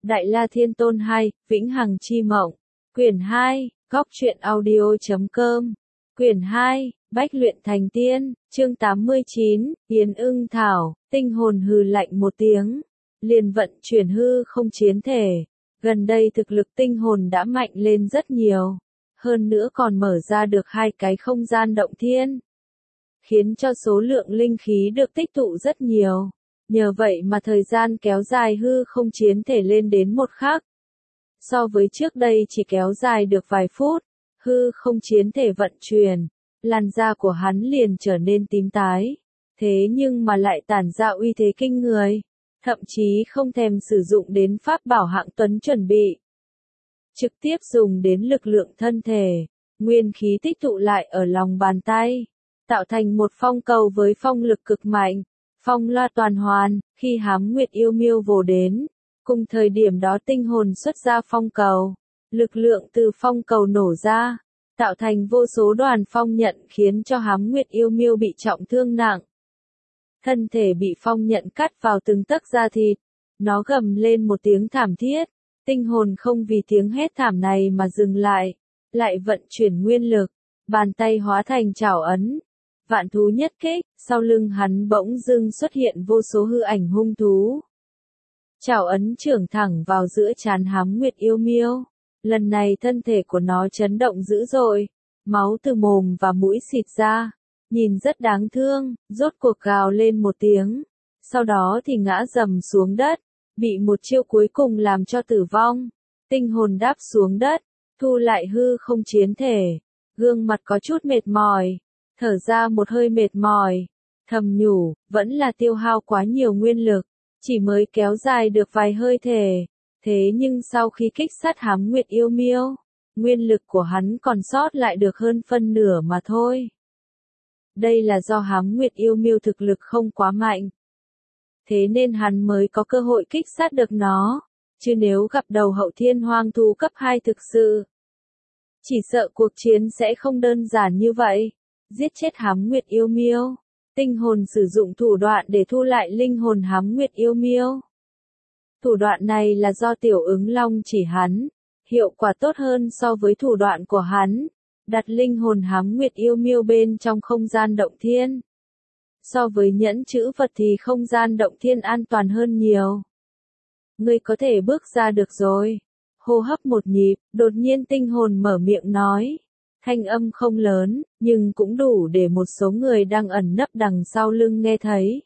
Đại La Thiên Tôn 2, Vĩnh Hằng Chi Mộng. Quyển 2, Góc truyện audio.com. Quyển 2, Bách luyện thành tiên, chương 89, Yến Ưng Thảo, tinh hồn hừ lạnh một tiếng. Liền vận chuyển hư không chiến thể. Gần đây thực lực tinh hồn đã mạnh lên rất nhiều. Hơn nữa còn mở ra được 2 cái không gian động thiên. Khiến cho số lượng linh khí được tích tụ rất nhiều. Nhờ vậy mà thời gian kéo dài hư không chiến thể lên đến 1 khắc. So với trước đây chỉ kéo dài được vài phút, hư không chiến thể vận chuyển, làn da của hắn liền trở nên tím tái. Thế nhưng mà lại tản ra uy thế kinh người, thậm chí không thèm sử dụng đến pháp bảo hạng tuấn chuẩn bị. Trực tiếp dùng đến lực lượng thân thể, nguyên khí tích tụ lại ở lòng bàn tay, tạo thành một phong cầu với phong lực cực mạnh. Phong loa toàn hoàn, khi Hám Nguyệt Yêu Miêu vồ đến, cùng thời điểm đó tinh hồn xuất ra phong cầu, lực lượng từ phong cầu nổ ra, tạo thành vô số đoàn phong nhận khiến cho Hám Nguyệt Yêu Miêu bị trọng thương nặng. Thân thể bị phong nhận cắt vào từng tấc da thịt, nó gầm lên một tiếng thảm thiết, tinh hồn không vì tiếng hét thảm này mà dừng lại vận chuyển nguyên lực, bàn tay hóa thành trảo ấn. Vạn thú nhất kích, sau lưng hắn bỗng dưng xuất hiện vô số hư ảnh hung thú. Trảo ấn trưởng thẳng vào giữa trán Hám Nguyệt Yêu Miêu. Lần này thân thể của nó chấn động dữ dội, máu từ mồm và mũi xịt ra, nhìn rất đáng thương, rốt cuộc gào lên một tiếng. Sau đó thì ngã rầm xuống đất, bị một chiêu cuối cùng làm cho tử vong. Tinh hồn đáp xuống đất, thu lại hư không chiến thể, gương mặt có chút mệt mỏi. Thở ra một hơi mệt mỏi, thầm nhủ, vẫn là tiêu hao quá nhiều nguyên lực, chỉ mới kéo dài được vài hơi thể. Thế nhưng sau khi kích sát Hám Nguyệt Yêu Miêu, nguyên lực của hắn còn sót lại được hơn phân nửa mà thôi. Đây là do Hám Nguyệt Yêu Miêu thực lực không quá mạnh. Thế nên hắn mới có cơ hội kích sát được nó, chứ nếu gặp đầu hậu thiên hoang thú cấp 2 thực sự, chỉ sợ cuộc chiến sẽ không đơn giản như vậy. Giết chết Hám Nguyệt Yêu Miêu, tinh hồn sử dụng thủ đoạn để thu lại linh hồn Hám Nguyệt Yêu Miêu. Thủ đoạn này là do Tiểu Ứng Long chỉ hắn, hiệu quả tốt hơn so với thủ đoạn của hắn, đặt linh hồn Hám Nguyệt Yêu Miêu bên trong không gian động thiên. So với nhẫn chữ vật thì không gian động thiên an toàn hơn nhiều. Ngươi có thể bước ra được rồi. Hô hấp một nhịp, đột nhiên tinh hồn mở miệng nói. Thanh âm không lớn, nhưng cũng đủ để một số người đang ẩn nấp đằng sau lưng nghe thấy.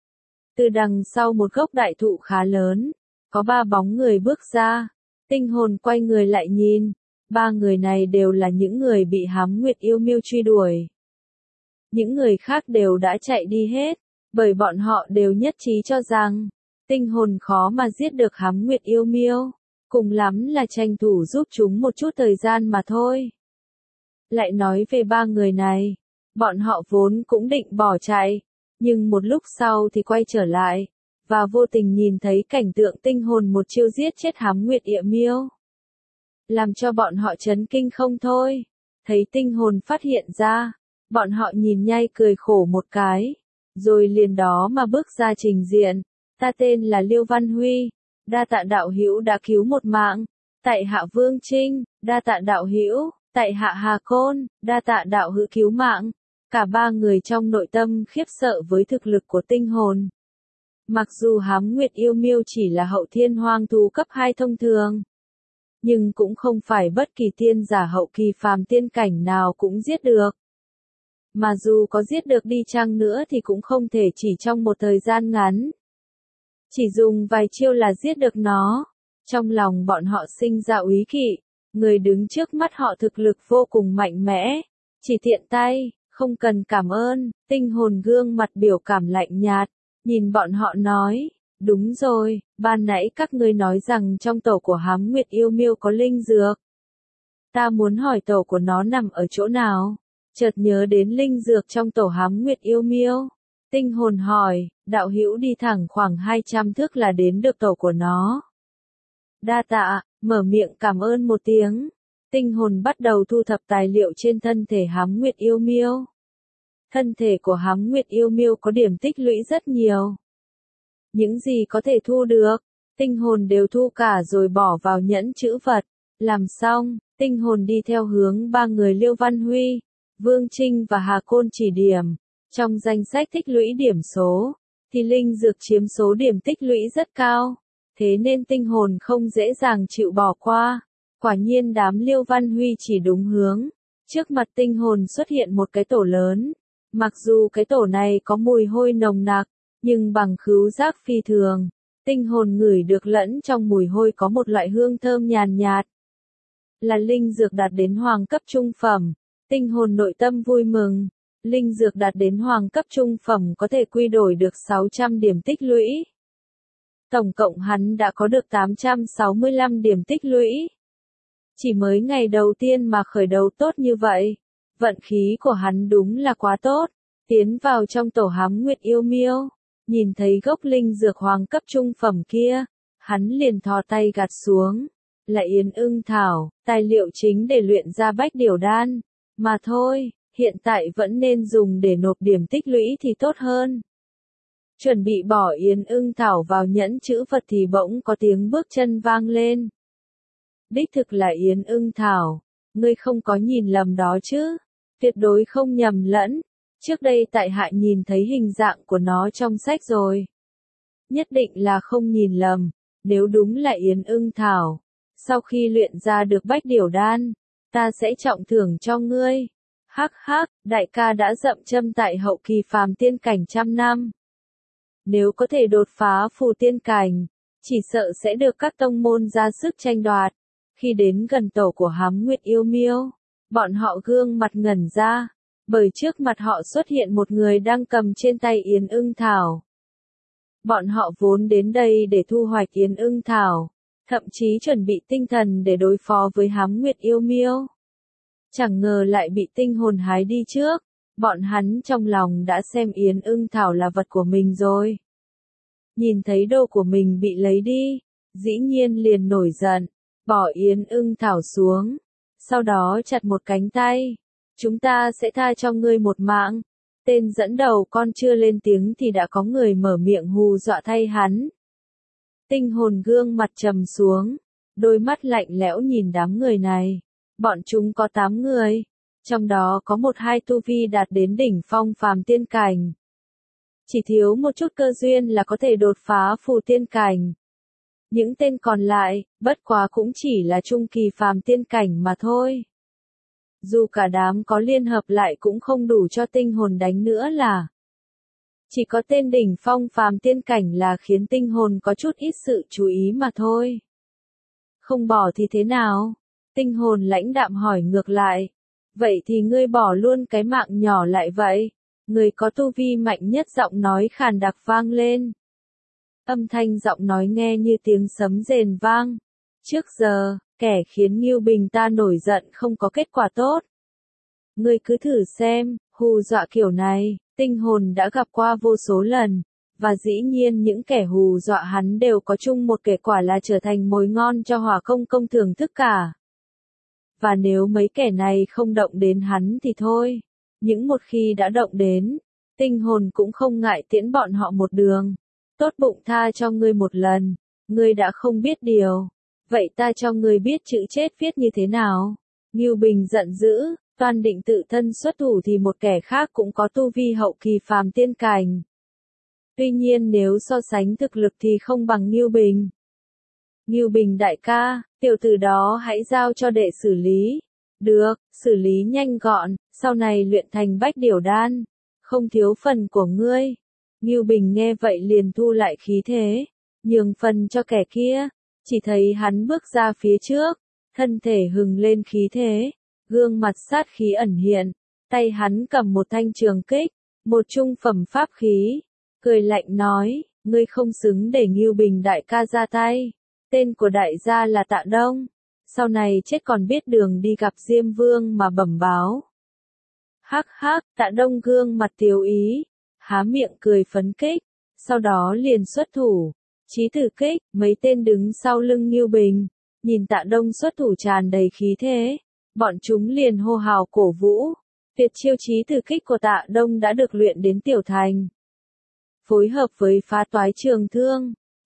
Từ đằng sau một gốc đại thụ khá lớn, có 3 bóng người bước ra. Tinh hồn quay người lại nhìn, 3 người này đều là những người bị Hám Nguyệt Yêu Miêu truy đuổi. Những người khác đều đã chạy đi hết, bởi bọn họ đều nhất trí cho rằng, tinh hồn khó mà giết được Hám Nguyệt Yêu Miêu, cùng lắm là tranh thủ giúp chúng một chút thời gian mà thôi. Lại nói về 3 người này, bọn họ vốn cũng định bỏ chạy, nhưng một lúc sau thì quay trở lại, và vô tình nhìn thấy cảnh tượng tinh hồn một chiêu giết chết Hám Nguyệt Yêu Miêu. Làm cho bọn họ chấn kinh không thôi, thấy tinh hồn phát hiện ra, bọn họ nhìn nhai cười khổ một cái, rồi liền đó mà bước ra trình diện. Ta tên là Liêu Văn Huy, đa tạ đạo hữu đã cứu một mạng, tại hạ Vương Trinh, đa tạ đạo hữu. Tại hạ Hà Côn, đa tạ đạo hữu cứu mạng. Cả 3 người trong nội tâm khiếp sợ với thực lực của tinh hồn. Mặc dù Hám Nguyệt Yêu Miêu chỉ là hậu thiên hoang thú cấp 2 thông thường, nhưng cũng không phải bất kỳ tiên giả hậu kỳ phàm tiên cảnh nào cũng giết được. Mà dù có giết được đi chăng nữa thì cũng không thể chỉ trong một thời gian ngắn. Chỉ dùng vài chiêu là giết được nó. Trong lòng bọn họ sinh ra úy kỵ. Người đứng trước mắt họ thực lực vô cùng mạnh mẽ, chỉ tiện tay, không cần cảm ơn. Tinh hồn gương mặt biểu cảm lạnh nhạt, nhìn bọn họ nói, đúng rồi, ban nãy các ngươi nói rằng trong tổ của Hám Nguyệt Yêu Miêu có linh dược. Ta muốn hỏi tổ của nó nằm ở chỗ nào, chợt nhớ đến linh dược trong tổ Hám Nguyệt Yêu Miêu. Tinh hồn hỏi, đạo hữu đi thẳng khoảng 200 thước là đến được tổ của nó. Đa tạ. Mở miệng cảm ơn một tiếng, tinh hồn bắt đầu thu thập tài liệu trên thân thể Hám Nguyệt Yêu Miêu. Thân thể của Hám Nguyệt Yêu Miêu có điểm tích lũy rất nhiều. Những gì có thể thu được, tinh hồn đều thu cả rồi bỏ vào nhẫn chữ vật. Làm xong, tinh hồn đi theo hướng ba người Liêu Văn Huy, Vương Trinh và Hà Côn chỉ điểm. Trong danh sách tích lũy điểm số, thì linh dược chiếm số điểm tích lũy rất cao, thế nên tinh hồn không dễ dàng chịu bỏ qua. Quả nhiên đám Liêu Văn Huy chỉ đúng hướng. Trước mặt tinh hồn xuất hiện một cái tổ lớn. Mặc dù cái tổ này có mùi hôi nồng nặc, nhưng bằng khứu giác phi thường, tinh hồn ngửi được lẫn trong mùi hôi có một loại hương thơm nhàn nhạt. Là linh dược đạt đến hoàng cấp trung phẩm. Tinh hồn nội tâm vui mừng. Linh dược đạt đến hoàng cấp trung phẩm có thể quy đổi được 600 điểm tích lũy. Tổng cộng hắn đã có được 865 điểm tích lũy. Chỉ mới ngày đầu tiên mà khởi đầu tốt như vậy. Vận khí của hắn đúng là quá tốt. Tiến vào trong tổ hám nguyệt yêu miêu. Nhìn thấy gốc linh dược hoàng cấp trung phẩm kia. Hắn liền thò tay gạt xuống. Là yến ưng thảo, tài liệu chính để luyện ra bách điểu đan. Mà thôi, hiện tại vẫn nên dùng để nộp điểm tích lũy thì tốt hơn. Chuẩn bị bỏ yến ưng thảo vào nhẫn chữ vật thì bỗng có tiếng bước chân vang lên. Đích thực là yến ưng thảo, ngươi không có nhìn lầm đó chứ, tuyệt đối không nhầm lẫn. Trước đây tại hạ nhìn thấy hình dạng của nó trong sách rồi. Nhất định là không nhìn lầm, nếu đúng là yến ưng thảo. Sau khi luyện ra được bách điểu đan, ta sẽ trọng thưởng cho ngươi. Hắc hắc, đại ca đã dậm châm tại hậu kỳ phàm tiên cảnh 100 năm. Nếu có thể đột phá phù tiên cảnh, chỉ sợ sẽ được các tông môn ra sức tranh đoạt. Khi đến gần tổ của hám nguyệt yêu miêu, bọn họ gương mặt ngẩn ra, bởi trước mặt họ xuất hiện một người đang cầm trên tay yến ưng thảo. Bọn họ vốn đến đây để thu hoạch yến ưng thảo, thậm chí chuẩn bị tinh thần để đối phó với hám nguyệt yêu miêu. Chẳng ngờ lại bị tinh hồn hái đi trước, bọn hắn trong lòng đã xem yến ưng thảo là vật của mình rồi. Nhìn thấy đồ của mình bị lấy đi, dĩ nhiên liền nổi giận, bỏ yến ưng thảo xuống, sau đó chặt một cánh tay. Chúng ta sẽ tha cho ngươi một mạng. Tên dẫn đầu con chưa lên tiếng thì đã có người mở miệng hù dọa thay hắn. Tinh hồn gương mặt trầm xuống, đôi mắt lạnh lẽo nhìn đám người này. Bọn chúng có 8 người, trong đó có 1-2 tu vi đạt đến đỉnh phong phàm tiên cảnh. Chỉ thiếu một chút cơ duyên là có thể đột phá phù tiên cảnh. Những tên còn lại, bất quá cũng chỉ là trung kỳ phàm tiên cảnh mà thôi. Dù cả đám có liên hợp lại cũng không đủ cho tinh hồn đánh nữa là. Chỉ có tên đỉnh phong phàm tiên cảnh là khiến tinh hồn có chút ít sự chú ý mà thôi. Không bỏ thì thế nào? Tinh hồn lãnh đạm hỏi ngược lại. Vậy thì ngươi bỏ luôn cái mạng nhỏ lại vậy. Người có tu vi mạnh nhất giọng nói khàn đặc vang lên. Âm thanh giọng nói nghe như tiếng sấm rền vang. Trước giờ, kẻ khiến Ngưu Bình ta nổi giận không có kết quả tốt. Ngươi cứ thử xem, hù dọa kiểu này, tinh hồn đã gặp qua vô số lần. Và dĩ nhiên những kẻ hù dọa hắn đều có chung một kết quả là trở thành mồi ngon cho Hỏa Công Công thưởng thức cả. Và nếu mấy kẻ này không động đến hắn thì thôi. Những một khi đã động đến, tinh hồn cũng không ngại tiễn bọn họ một đường. Tốt bụng tha cho ngươi một lần, ngươi đã không biết điều. Vậy ta cho ngươi biết chữ chết viết như thế nào. Ngưu Bình giận dữ, toan định tự thân xuất thủ thì một kẻ khác cũng có tu vi hậu kỳ phàm tiên cảnh. Tuy nhiên nếu so sánh thực lực thì không bằng Ngưu Bình. Ngưu Bình đại ca, tiểu tử đó hãy giao cho đệ xử lý. Được, xử lý nhanh gọn, sau này luyện thành bách điểu đan. Không thiếu phần của ngươi. Ngưu Bình nghe vậy liền thu lại khí thế, nhường phần cho kẻ kia. Chỉ thấy hắn bước ra phía trước, thân thể hừng lên khí thế, gương mặt sát khí ẩn hiện, tay hắn cầm một thanh trường kích, một trung phẩm pháp khí, cười lạnh nói, ngươi không xứng để Ngưu Bình đại ca ra tay, tên của đại gia là Tạ Đông, sau này chết còn biết đường đi gặp Diêm Vương mà bẩm báo. Hắc hắc, Tạ Đông gương mặt tiếu ý, há miệng cười phấn khích, sau đó liền xuất thủ. Chí tử kích, mấy tên đứng sau lưng Ngưu Bình, nhìn Tạ Đông xuất thủ tràn đầy khí thế, bọn chúng liền hô hào cổ vũ. Tuyệt chiêu chí tử kích của Tạ Đông đã được luyện đến tiểu thành. Phối hợp với phá toái trường thương,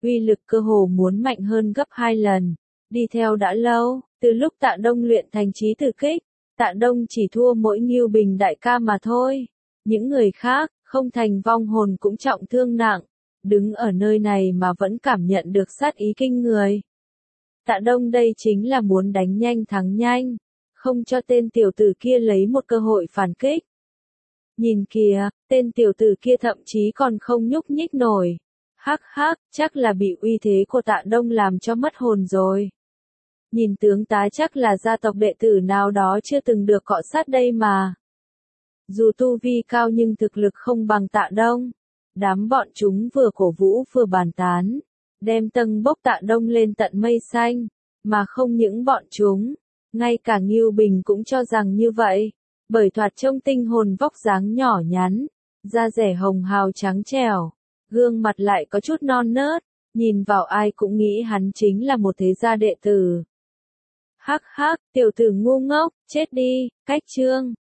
uy lực cơ hồ muốn mạnh hơn gấp 2 lần. Đi theo đã lâu, từ lúc Tạ Đông luyện thành chí tử kích, Tạ Đông chỉ thua mỗi Ngưu Bình đại ca mà thôi. Những người khác, không thành vong hồn cũng trọng thương nặng, đứng ở nơi này mà vẫn cảm nhận được sát ý kinh người. Tạ Đông đây chính là muốn đánh nhanh thắng nhanh, không cho tên tiểu tử kia lấy một cơ hội phản kích. Nhìn kìa, tên tiểu tử kia thậm chí còn không nhúc nhích nổi. Hắc hắc, chắc là bị uy thế của Tạ Đông làm cho mất hồn rồi. Nhìn tướng tá chắc là gia tộc đệ tử nào đó chưa từng được cọ sát đây mà. Dù tu vi cao nhưng thực lực không bằng Tạ Đông. Đám bọn chúng vừa cổ vũ vừa bàn tán, đem tâng bốc Tạ Đông lên tận mây xanh, mà không những bọn chúng, ngay cả Ngưu Bình cũng cho rằng như vậy, bởi thoạt trông tinh hồn vóc dáng nhỏ nhắn, da rẻ hồng hào trắng trẻo, gương mặt lại có chút non nớt, nhìn vào ai cũng nghĩ hắn chính là một thế gia đệ tử. Hắc hắc, tiểu tử ngu ngốc, chết đi, cách chương.